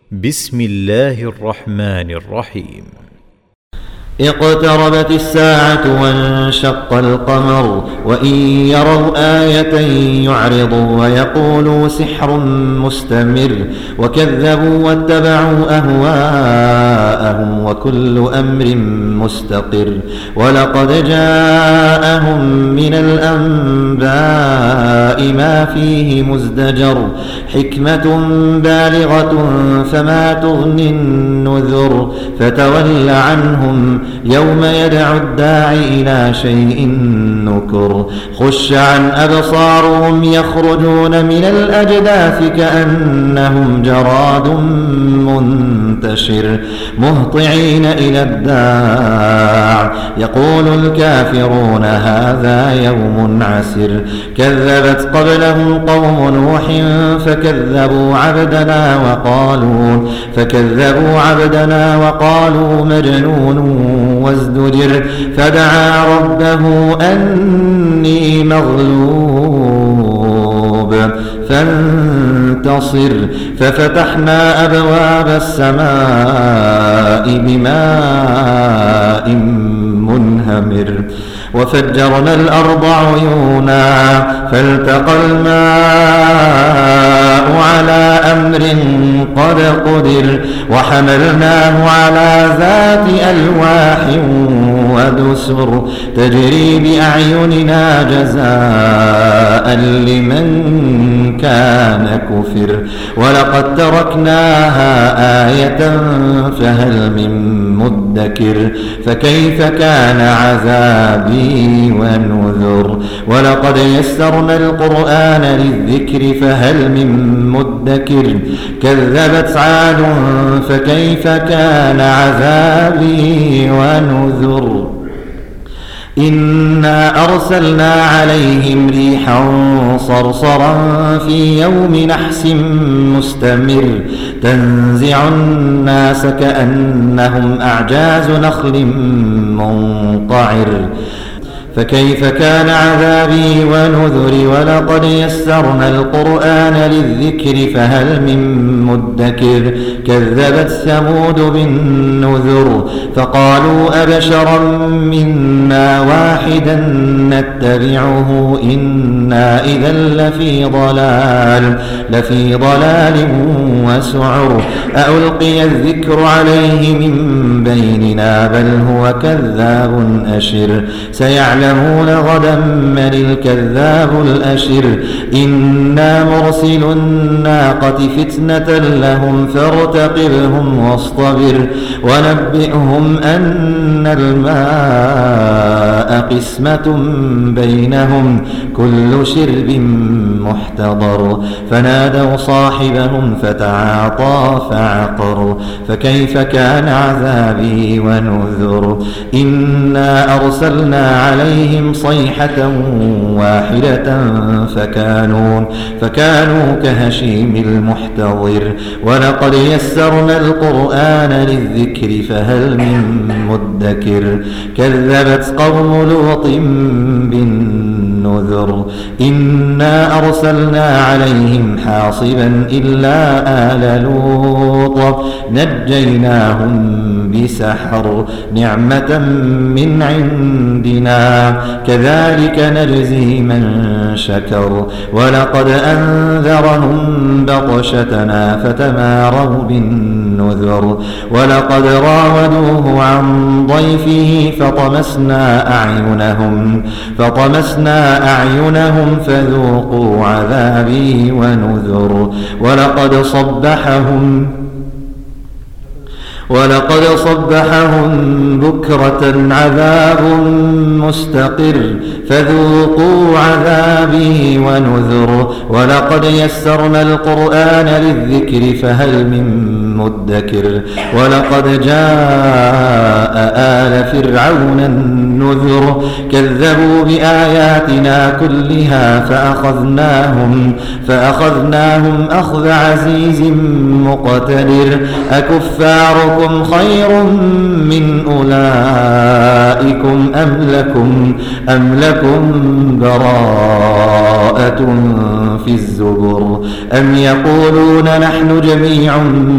بسم الله الرحمن الرحيم. اقتربت الساعة وانشق القمر وإن يروا آية يعرضوا ويقولوا سحر مستمر وكذبوا واتبعوا أهواءهم وكل أمر مستقر ولقد جاءهم من الأنباء ما فيه مزدجر حكمة بالغة فما تغني النذر فتول عنهم يوم يدعو الداعي إلى شيء نكر خش عن أبصارهم يخرجون من الأجداث كأنهم جراد منتشر مهطعين إلى الداع يقول الكافرون هذا يوم عسر كذبت قبلهم قوم نوح فكذبوا عبدنا وقالوا مجنون وازدجر فدعا ربه أني مغلوب فانتصر ففتحنا أبواب السماء بماء منهمر وفجرنا الأرض عيونا فالتقى الماء على أمر قد قدر وحملناه على ذات ألواح ودسر تجري بأعيننا جزاء لمن كان كفر ولقد تركناها آية فهل من مدكر فكيف كان عذابي ونذر ولقد يسرنا القرآن للذكر فهل من مدكر كذبت عاد فكيف كان عذابي ونذر إنا أرسلنا عليهم ريحا صرصرا في يوم نحس مستمر تنزع الناس كأنهم أعجاز نخل منقعر فكيف كان عذابي ونذر ولقد يسرنا القرآن للذكر فهل من مدكر كذبت ثمود بالنذر فقالوا أبشرا منا واحدا نتبعه إنا إذا لفي ضلال وسعر ألقي الذكر عليه من بيننا بل هو كذاب أشر سيعلمون غدا من الكذاب الأشر إنا مرسل الناقة فتنة لهم فارتقبهم واصطبر ونبئهم أن الماء قسمة بينهم كل شرب محتضر فنادوا صاحبهم فتعاطى فعقر فكيف كان عذابي ونذر إنا أرسلنا عليهم صيحة واحدة فكانوا كهشيم المحتضر ولقد يسرنا القرآن للذكر فهل من مدكر كذبت قوم لوط بالنذر إنا أرسلنا عليهم حاصبا إلا آل لوط نجيناهم بسحر نعمة من عندنا كذلك نجزي من شكر ولقد أنذرهم بطشتنا فتماروا بالنذر ولقد راودوه عن ضيفه فطمسنا أعينهم فذوقوا عذابي ونذر ولقد صبحهم بكرة عذاب مستقر فذوقوا عذابي ونذر ولقد يسرنا القرآن للذكر فهل من مدكر ولقد جاء آل فرعون النذر كذبوا بآياتنا كلها فأخذناهم أخذ عزيز مقتدر أكفاركم خير من أولئكم أم لكم براءة في الزبر أم يقولون نحن جميع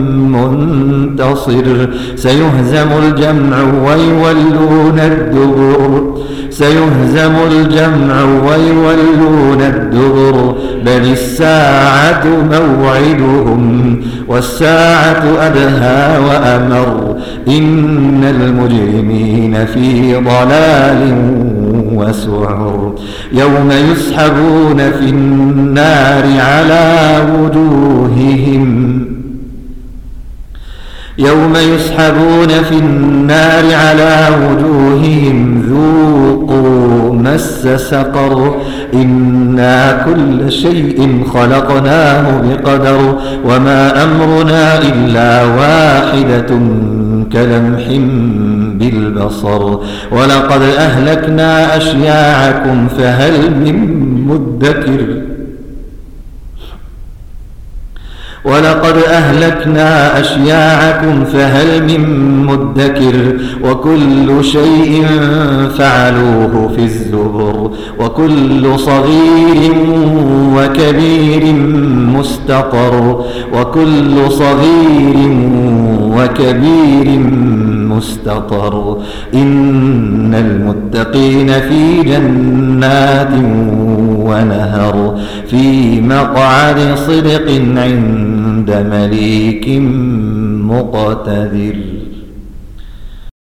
منتصر سيهزم الجمع ويولون الدبر بل الساعة موعدهم والساعة أدهى وأمر إن المجرمين في ضلال وسعر يوم يسحبون في النار على وجوههم ذوقوا مس سقر إنا كل شيء خلقناه بقدر وما أمرنا إلا واحدة كلمح بالبصر ولقد أهلكنا أشياعكم فهل من مدكر وكل شيء فعلوه في الزبر وكل صغير وكبير مستطر إن المتقين في جنات ونهر في مقعد صدق عند مليك مقتدر.